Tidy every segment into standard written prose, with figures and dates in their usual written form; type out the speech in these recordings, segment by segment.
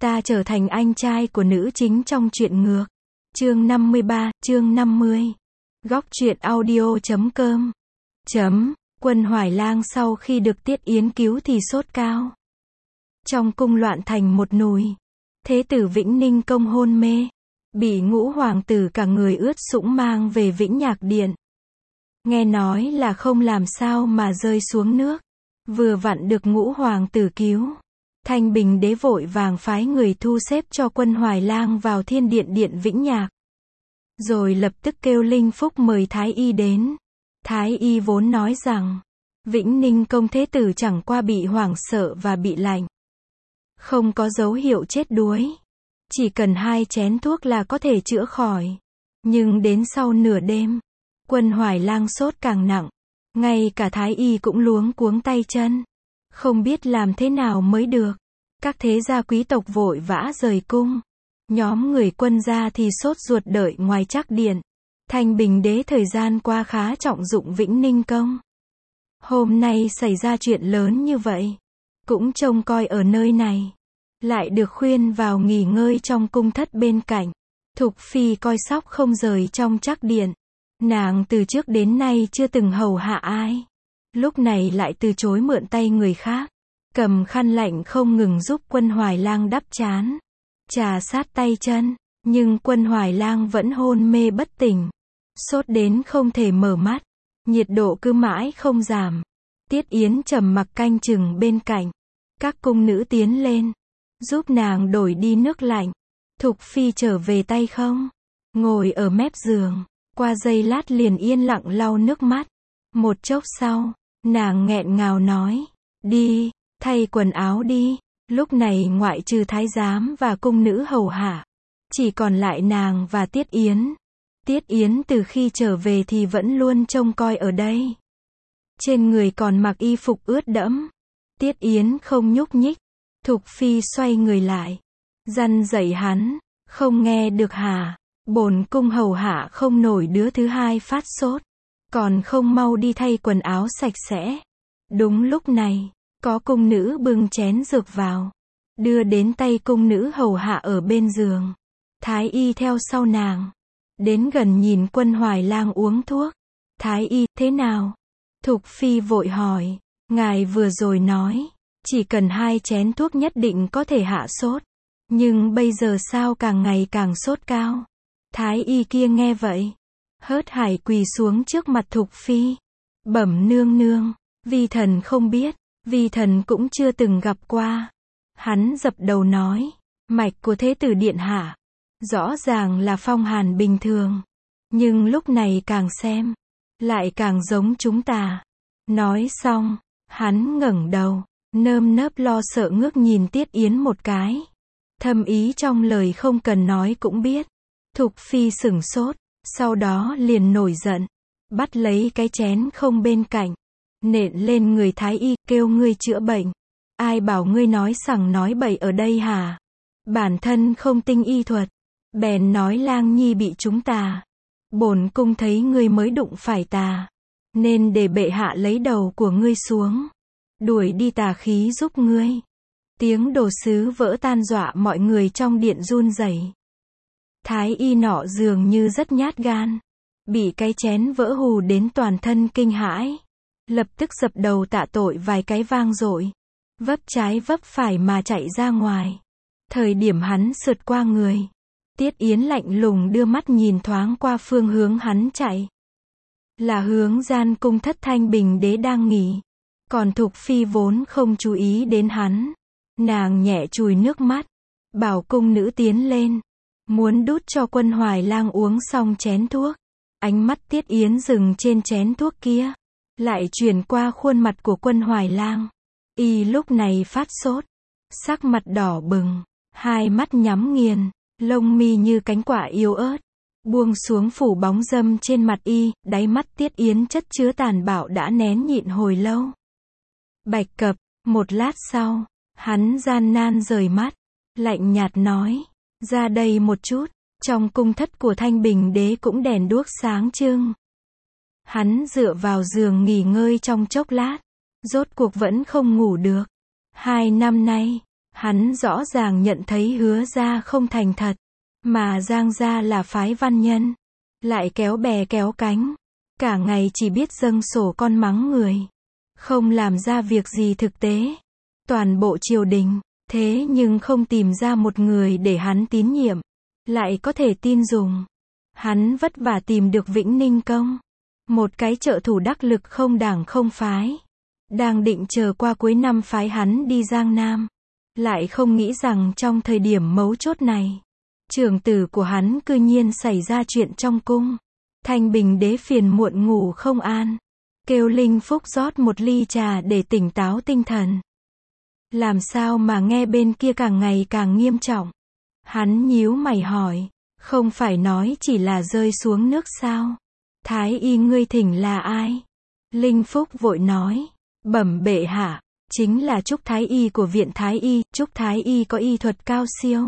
Ta trở thành anh trai của nữ chính trong truyện ngược. Chương 53, chương 50. Góc truyện audio.com. Quân Hoài Lang sau khi được Tiết Yến cứu thì sốt cao. Trong cung loạn thành một nùi. Thế tử Vĩnh Ninh Công hôn mê. Bị Ngũ hoàng tử cả người ướt sũng mang về Vĩnh Nhạc Điện. Nghe nói là không làm sao mà rơi xuống nước. Vừa vặn được Ngũ hoàng tử cứu. Thanh Bình đế vội vàng phái người thu xếp cho Quân Hoài Lang vào Thiên Điện Điện Vĩnh Nhạc. Rồi lập tức kêu Linh Phúc mời Thái Y đến. Thái Y vốn nói rằng, Vĩnh Ninh Công thế tử chẳng qua bị hoảng sợ và bị lạnh. Không có dấu hiệu chết đuối. Chỉ cần 2 chén thuốc là có thể chữa khỏi. Nhưng đến sau nửa đêm, Quân Hoài Lang sốt càng nặng. Ngay cả Thái Y cũng luống cuống tay chân. Không biết làm thế nào mới được. Các thế gia quý tộc vội vã rời cung. Nhóm người Quân gia thì sốt ruột đợi ngoài Trác Điện. Thanh Bình đế thời gian qua khá trọng dụng Vĩnh Ninh Công. Hôm nay xảy ra chuyện lớn như vậy. Cũng trông coi ở nơi này. Lại được khuyên vào nghỉ ngơi trong cung thất bên cạnh. Thục Phi coi sóc không rời trong Trác Điện. Nàng từ trước đến nay chưa từng hầu hạ ai. Lúc này lại từ chối mượn tay người khác. Cầm khăn lạnh không ngừng giúp Quân Hoài Lang đắp trán. Trà sát tay chân. Nhưng Quân Hoài Lang vẫn hôn mê bất tỉnh. Sốt đến không thể mở mắt. Nhiệt độ cứ mãi không giảm. Tiết Yến trầm mặc canh chừng bên cạnh. Các cung nữ tiến lên. Giúp nàng đổi đi nước lạnh. Thục Phi trở về tay không? Ngồi ở mép giường. Qua giây lát liền yên lặng lau nước mắt. Một chốc sau, nàng nghẹn ngào nói. Đi, thay quần áo đi. Lúc này ngoại trừ thái giám và cung nữ hầu hạ. Chỉ còn lại nàng và Tiết Yến. Tiết Yến từ khi trở về thì vẫn luôn trông coi ở đây. Trên người còn mặc y phục ướt đẫm. Tiết Yến không nhúc nhích. Thục Phi xoay người lại. Răn dạy hắn. Không nghe được hả? Bổn cung hầu hạ không nổi đứa thứ hai phát sốt. Còn không mau đi thay quần áo sạch sẽ. Đúng lúc này, có cung nữ bưng chén dược vào. Đưa đến tay cung nữ hầu hạ ở bên giường. Thái Y theo sau nàng. Đến gần nhìn Quân Hoài Lang uống thuốc. Thái Y, thế nào? Thục Phi vội hỏi. Ngài vừa rồi nói, chỉ cần 2 chén thuốc nhất định có thể hạ sốt. Nhưng bây giờ sao càng ngày càng sốt cao? Thái Y kia nghe vậy. Hớt hải quỳ xuống trước mặt Thục Phi. Bẩm nương nương, vi thần không biết, vi thần cũng chưa từng gặp qua. Hắn dập đầu nói, mạch của thế tử điện hạ. Rõ ràng là phong hàn bình thường. Nhưng lúc này càng xem, lại càng giống chúng ta. Nói xong, hắn ngẩng đầu, nơm nớp lo sợ ngước nhìn Tiết Yến một cái. Thâm ý trong lời không cần nói cũng biết. Thục Phi sửng sốt, sau đó liền nổi giận. Bắt lấy cái chén không bên cạnh. Nện lên người Thái Y, kêu ngươi chữa bệnh. Ai bảo ngươi nói sằng nói bậy ở đây hả? Bản thân không tinh y thuật. Bèn nói Lang Nhi bị chúng tà. Bổn cung thấy ngươi mới đụng phải tà. Nên để bệ hạ lấy đầu của ngươi xuống. Đuổi đi tà khí giúp ngươi. Tiếng đồ sứ vỡ tan dọa mọi người trong điện run rẩy. Thái Y nọ dường như rất nhát gan. Bị cái chén vỡ hù đến toàn thân kinh hãi. Lập tức dập đầu tạ tội vài cái vang dội. Vấp trái vấp phải mà chạy ra ngoài. Thời điểm hắn sượt qua người. Tiết Yến lạnh lùng đưa mắt nhìn thoáng qua phương hướng hắn chạy. Là hướng gian cung thất Thanh Bình đế đang nghỉ. Còn Thục Phi vốn không chú ý đến hắn. Nàng nhẹ chùi nước mắt. Bảo cung nữ tiến lên. Muốn đút cho Quân Hoài Lang uống xong chén thuốc. Ánh mắt Tiết Yến dừng trên chén thuốc kia. Lại chuyển qua khuôn mặt của Quân Hoài Lang. Y lúc này phát sốt. Sắc mặt đỏ bừng. 2 mắt nhắm nghiền. Lông mi như cánh quả yếu ớt. Buông xuống phủ bóng râm trên mặt y. Đáy mắt Tiết Yến chất chứa tàn bạo đã nén nhịn hồi lâu. Bạch Cập. Một lát sau, hắn gian nan rời mắt. Lạnh nhạt nói. Ra đây một chút. Trong cung thất của Thanh Bình đế cũng đèn đuốc sáng trưng. Hắn dựa vào giường nghỉ ngơi trong chốc lát. Rốt cuộc vẫn không ngủ được. 2 năm nay, Hắn rõ ràng nhận thấy Hứa gia không thành thật, mà Giang gia là phái văn nhân, lại kéo bè kéo cánh, cả ngày chỉ biết dâng sổ con mắng người, không làm ra việc gì thực tế. Toàn bộ triều đình, thế nhưng không tìm ra một người để hắn tín nhiệm, lại có thể tin dùng. Hắn vất vả tìm được Vĩnh Ninh Công, một cái trợ thủ đắc lực không đảng không phái, đang định chờ qua cuối năm phái hắn đi Giang Nam, lại không nghĩ rằng trong thời điểm mấu chốt này, trưởng tử của hắn cư nhiên xảy ra chuyện trong cung. Thanh Bình đế phiền muộn ngủ không an, kêu Linh Phúc rót một ly trà để tỉnh táo tinh thần. Làm sao mà nghe bên kia càng ngày càng nghiêm trọng? Hắn nhíu mày hỏi, không phải nói chỉ là rơi xuống nước sao? Thái y ngươi thỉnh là ai? Linh Phúc vội nói, bẩm bệ hạ, chính là Trúc Thái y của viện Thái y, Trúc Thái y có y thuật cao siêu.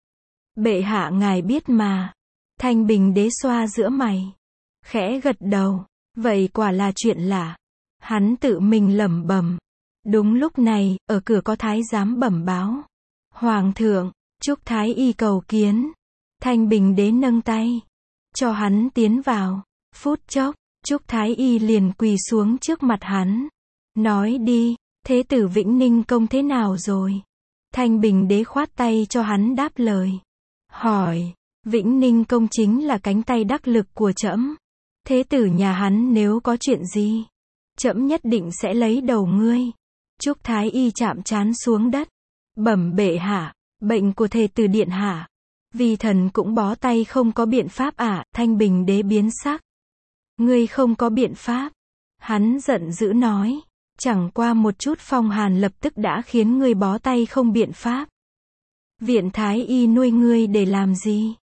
Bệ hạ ngài biết mà. Thanh Bình đế xoa giữa mày, khẽ gật đầu, vậy quả là chuyện lạ. Hắn tự mình lẩm bẩm. Đúng lúc này, ở cửa có thái giám bẩm báo. Hoàng thượng, Trúc Thái y cầu kiến. Thanh Bình đế nâng tay, cho hắn tiến vào. Phút chốc, Trúc Thái y liền quỳ xuống trước mặt hắn. Nói đi, thế tử Vĩnh Ninh Công thế nào rồi? Thanh Bình đế khoát tay cho hắn đáp lời. Hỏi, Vĩnh Ninh Công chính là cánh tay đắc lực của trẫm. Thế tử nhà hắn nếu có chuyện gì, trẫm nhất định sẽ lấy đầu ngươi. Trúc Thái y chạm trán xuống đất. Bẩm bệ hạ, bệnh của thê tử điện hạ, vì thần cũng bó tay không có biện pháp ạ. Thanh Bình đế biến sắc. Ngươi không có biện pháp? Hắn giận dữ nói. Chẳng qua một chút phong hàn lập tức đã khiến ngươi bó tay không biện pháp. Viện Thái y nuôi ngươi để làm gì?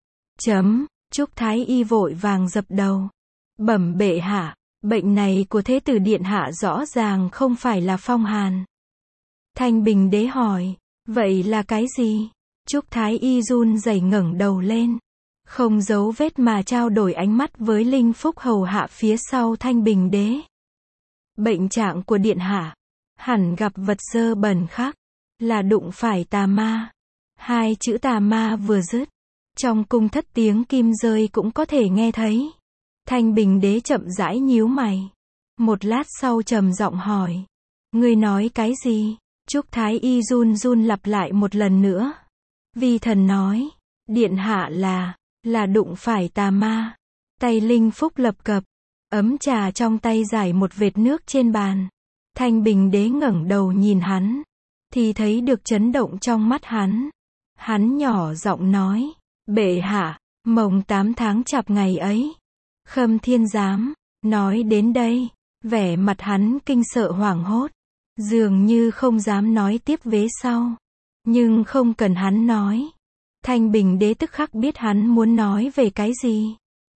Trúc Thái y vội vàng dập đầu. Bẩm bệ hạ, bệnh này của thế tử điện hạ rõ ràng không phải là phong hàn. Thanh Bình đế hỏi, vậy là cái gì? Trúc Thái y run rẩy ngẩng đầu lên, không giấu vết mà trao đổi ánh mắt với Linh Phúc hầu hạ phía sau Thanh Bình đế. Bệnh trạng của điện hạ, hẳn gặp vật dơ bẩn khác, là đụng phải tà ma. Hai chữ tà ma vừa dứt, trong cung thất tiếng kim rơi cũng có thể nghe thấy. Thanh Bình đế chậm rãi nhíu mày. Một lát sau trầm giọng hỏi, ngươi nói cái gì? Trúc Thái y run run lặp lại một lần nữa. Vi thần nói, điện hạ là đụng phải tà ma. Tay Linh Phúc lập cập, ấm trà trong tay rải một vệt nước trên bàn. Thanh Bình đế ngẩng đầu nhìn hắn, thì thấy được chấn động trong mắt hắn. Hắn nhỏ giọng nói, bệ hạ, mồng 8 tháng chạp ngày ấy, Khâm Thiên Giám. Nói đến đây, vẻ mặt hắn kinh sợ hoảng hốt, dường như không dám nói tiếp vế sau. Nhưng không cần hắn nói, Thanh Bình đế tức khắc biết hắn muốn nói về cái gì.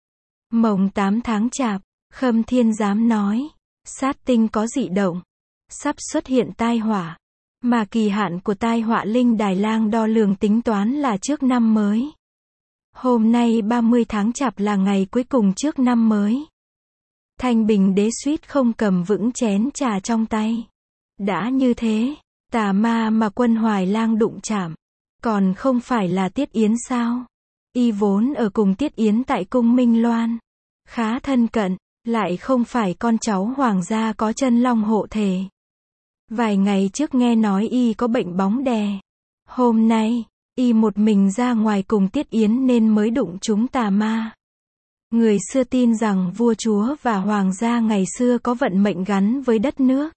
Mồng 8 tháng chạp, Khâm Thiên Giám nói, sát tinh có dị động, sắp xuất hiện tai họa, mà kỳ hạn của tai họa linh đài lang đo lường tính toán là trước năm mới. Hôm nay 30 tháng chạp là ngày cuối cùng trước năm mới. Thanh Bình đế suýt không cầm vững chén trà trong tay. Đã như thế, tà ma mà Quân Hoài Lang đụng chạm, còn không phải là Tiết Yến sao? Y vốn ở cùng Tiết Yến tại cung Minh Loan, khá thân cận, lại không phải con cháu hoàng gia có chân long hộ thể. Vài ngày trước nghe nói y có bệnh bóng đè. Hôm nay, y một mình ra ngoài cùng Tiết Yến nên mới đụng trúng tà ma. Người xưa tin rằng vua chúa và hoàng gia ngày xưa có vận mệnh gắn với đất nước,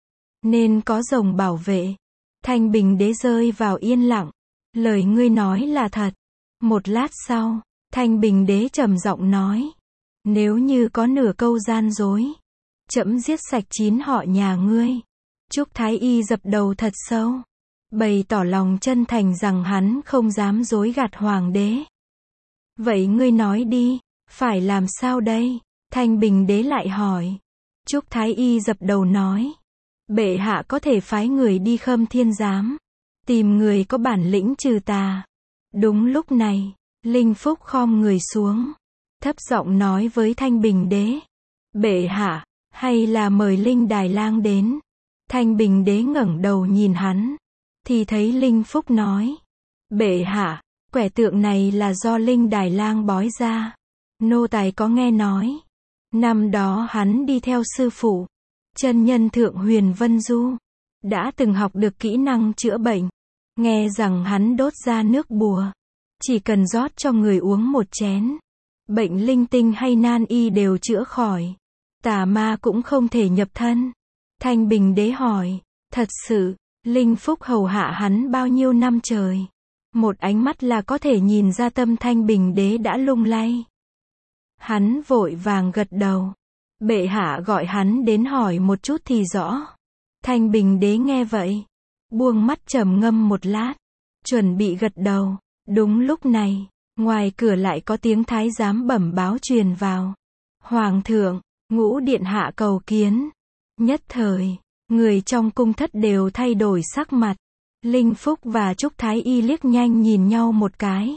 nên có rồng bảo vệ. Thanh Bình đế rơi vào yên lặng. Lời ngươi nói là thật. Một lát sau, Thanh Bình đế trầm giọng nói, nếu như có nửa câu gian dối, trẫm giết sạch 9 họ nhà ngươi. Trúc Thái y dập đầu thật sâu, bày tỏ lòng chân thành rằng hắn không dám dối gạt hoàng đế. Vậy ngươi nói đi, phải làm sao đây? Thanh Bình đế lại hỏi. Trúc Thái y dập đầu nói, bệ hạ có thể phái người đi Khâm Thiên Giám, tìm người có bản lĩnh trừ tà. Đúng lúc này, Linh Phúc khom người xuống, thấp giọng nói với Thanh Bình đế, bệ hạ, hay là mời Linh Đài Lang đến. Thanh Bình đế ngẩng đầu nhìn hắn, thì thấy Linh Phúc nói, bệ hạ, quẻ tượng này là do Linh Đài Lang bói ra. Nô tài có nghe nói, năm đó hắn đi theo sư phụ, chân nhân Thượng Huyền Vân Du, đã từng học được kỹ năng chữa bệnh. Nghe rằng hắn đốt ra nước bùa, chỉ cần rót cho người uống một chén, bệnh linh tinh hay nan y đều chữa khỏi. Tà ma cũng không thể nhập thân. Thanh Bình Đế hỏi, thật sự, Linh Phúc hầu hạ hắn bao nhiêu năm trời? Một ánh mắt là có thể nhìn ra tâm Thanh Bình Đế đã lung lay. Hắn vội vàng gật đầu. Bệ hạ gọi hắn đến hỏi một chút thì rõ. Thanh Bình Đế nghe vậy, buông mắt trầm ngâm một lát, chuẩn bị gật đầu. Đúng lúc này, ngoài cửa lại có tiếng thái giám bẩm báo truyền vào. Hoàng thượng, Ngũ điện hạ cầu kiến. Nhất thời, người trong cung thất đều thay đổi sắc mặt. Linh Phúc và Trúc Thái Y liếc nhanh nhìn nhau một cái,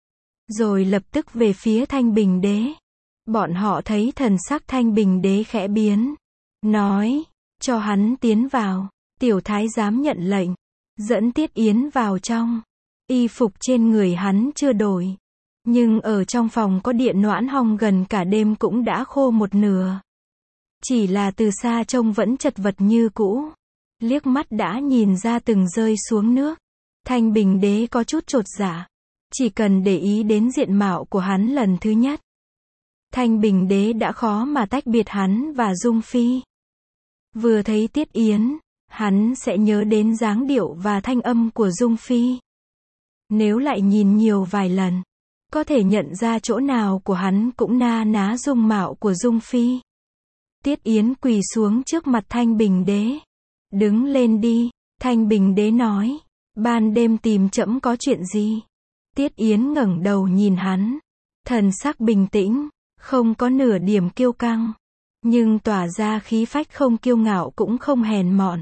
rồi lập tức về phía Thanh Bình Đế. Bọn họ thấy thần sắc Thanh Bình Đế khẽ biến, nói, cho hắn tiến vào. Tiểu thái giám nhận lệnh, dẫn Tiết Yến vào trong. Y phục trên người hắn chưa đổi, nhưng ở trong phòng có điện noãn hong gần cả đêm cũng đã khô một nửa. Chỉ là từ xa trông vẫn chật vật như cũ. Liếc mắt đã nhìn ra từng rơi xuống nước. Thanh Bình Đế có chút chột dạ. Chỉ cần để ý đến diện mạo của hắn lần thứ nhất, Thanh Bình Đế đã khó mà tách biệt hắn và Dung Phi. Vừa thấy Tiết Yến, hắn sẽ nhớ đến dáng điệu và thanh âm của Dung Phi. Nếu lại nhìn nhiều vài lần, có thể nhận ra chỗ nào của hắn cũng na ná dung mạo của Dung Phi. Tiết Yến quỳ xuống trước mặt Thanh Bình Đế. Đứng lên đi, Thanh Bình Đế nói. Ban đêm tìm trẫm có chuyện gì? Tiết Yến ngẩng đầu nhìn hắn. Thần sắc bình tĩnh, không có nửa điểm kiêu căng, nhưng tỏa ra khí phách không kiêu ngạo cũng không hèn mọn.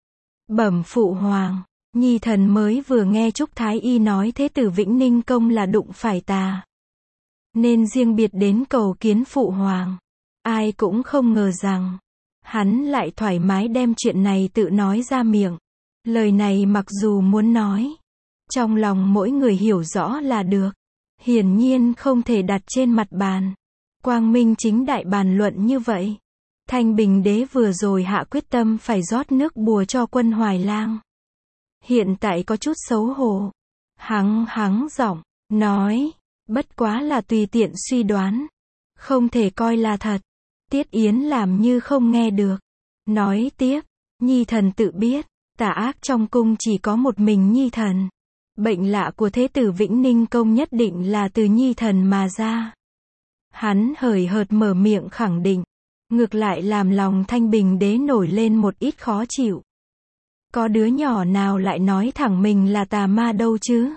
Bẩm phụ hoàng, nhi thần mới vừa nghe Trúc Thái Y nói thế tử Vĩnh Ninh Công là đụng phải tà, nên riêng biệt đến cầu kiến phụ hoàng. Ai cũng không ngờ rằng hắn lại thoải mái đem chuyện này tự nói ra miệng. Lời này mặc dù muốn nói, trong lòng mỗi người hiểu rõ là được, hiển nhiên không thể đặt trên mặt bàn, quang minh chính đại bàn luận như vậy. Thanh Bình Đế vừa rồi hạ quyết tâm phải rót nước bùa cho Quân Hoài Lang. Hiện tại có chút xấu hổ. Hắng giọng, nói, bất quá là tùy tiện suy đoán, không thể coi là thật. Tiết Yến làm như không nghe được. Nói tiếp, nhi thần tự biết, tà ác trong cung chỉ có một mình nhi thần. Bệnh lạ của thế tử Vĩnh Ninh Công nhất định là từ nhi thần mà ra. Hắn hời hợt mở miệng khẳng định, ngược lại làm lòng Thanh Bình Đế nổi lên một ít khó chịu. Có đứa nhỏ nào lại nói thẳng mình là tà ma đâu chứ?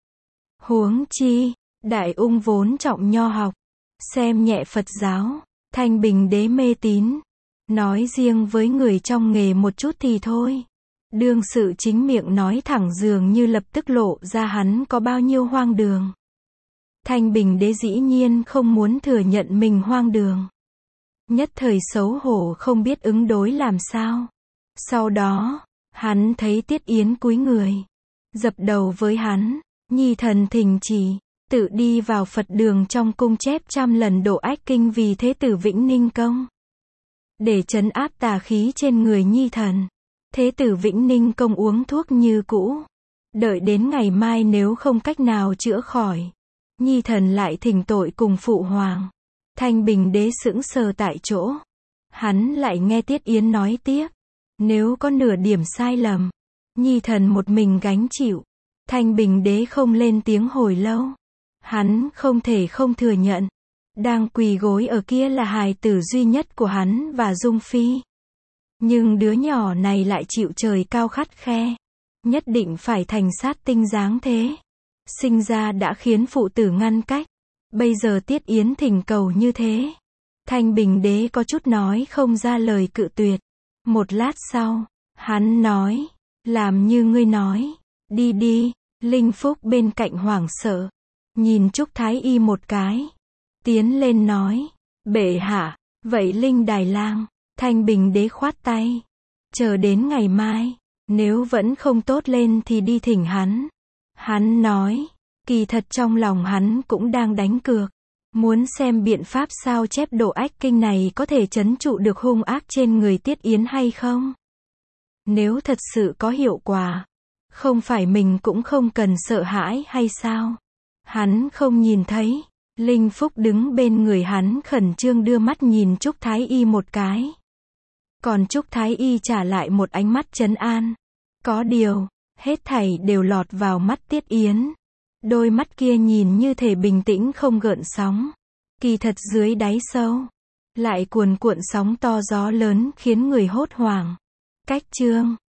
Huống chi, Đại Ung vốn trọng nho học, xem nhẹ Phật giáo, Thanh Bình Đế mê tín. Nói riêng với người trong nghề một chút thì thôi. Đương sự chính miệng nói thẳng dường như lập tức lộ ra hắn có bao nhiêu hoang đường. Thanh Bình Đế dĩ nhiên không muốn thừa nhận mình hoang đường. Nhất thời xấu hổ không biết ứng đối làm sao. Sau đó, hắn thấy Tiết Yến cúi người, dập đầu với hắn. Nhi thần thỉnh chỉ, tự đi vào Phật đường trong cung chép 100 lần độ ách kinh vì thế tử Vĩnh Ninh Công, để trấn áp tà khí trên người nhi thần. Thế tử Vĩnh Ninh Công uống thuốc như cũ. Đợi đến ngày mai nếu không cách nào chữa khỏi, nhi thần lại thỉnh tội cùng phụ hoàng. Thanh Bình Đế sững sờ tại chỗ. Hắn lại nghe Tiết Yến nói tiếp. Nếu có nửa điểm sai lầm, nhi thần một mình gánh chịu. Thanh Bình Đế không lên tiếng hồi lâu. Hắn không thể không thừa nhận, đang quỳ gối ở kia là hài tử duy nhất của hắn và Dung Phi. Nhưng đứa nhỏ này lại chịu trời cao khắt khe, nhất định phải thành sát tinh dáng thế. Sinh ra đã khiến phụ tử ngăn cách, bây giờ Tiết Yến thỉnh cầu như thế. Thanh Bình Đế có chút nói không ra lời cự tuyệt. Một lát sau, hắn nói, làm như ngươi nói, đi đi. Linh Phúc bên cạnh hoảng sợ, nhìn Trúc Thái Y một cái, tiến lên nói, bệ hạ, vậy Linh Đài Lang. Thanh Bình Đế khoát tay, chờ đến ngày mai, Nếu vẫn không tốt lên thì đi thỉnh hắn. Hắn nói, kỳ thật trong lòng hắn cũng đang đánh cược. Muốn xem biện pháp sao chép Độ Ách Kinh này có thể trấn trụ được hung ác trên người Tiết Yến hay không? Nếu thật sự có hiệu quả, không phải mình cũng không cần sợ hãi hay sao? Hắn không nhìn thấy. Linh Phúc đứng bên người hắn khẩn trương đưa mắt nhìn Trúc Thái Y một cái. Còn Trúc Thái Y trả lại một ánh mắt trấn an. Có điều, hết thảy đều lọt vào mắt Tiết Yến. Đôi mắt kia nhìn như thể bình tĩnh không gợn sóng. Kỳ thật dưới đáy sâu, lại cuồn cuộn sóng to gió lớn khiến người hốt hoảng. Cách chương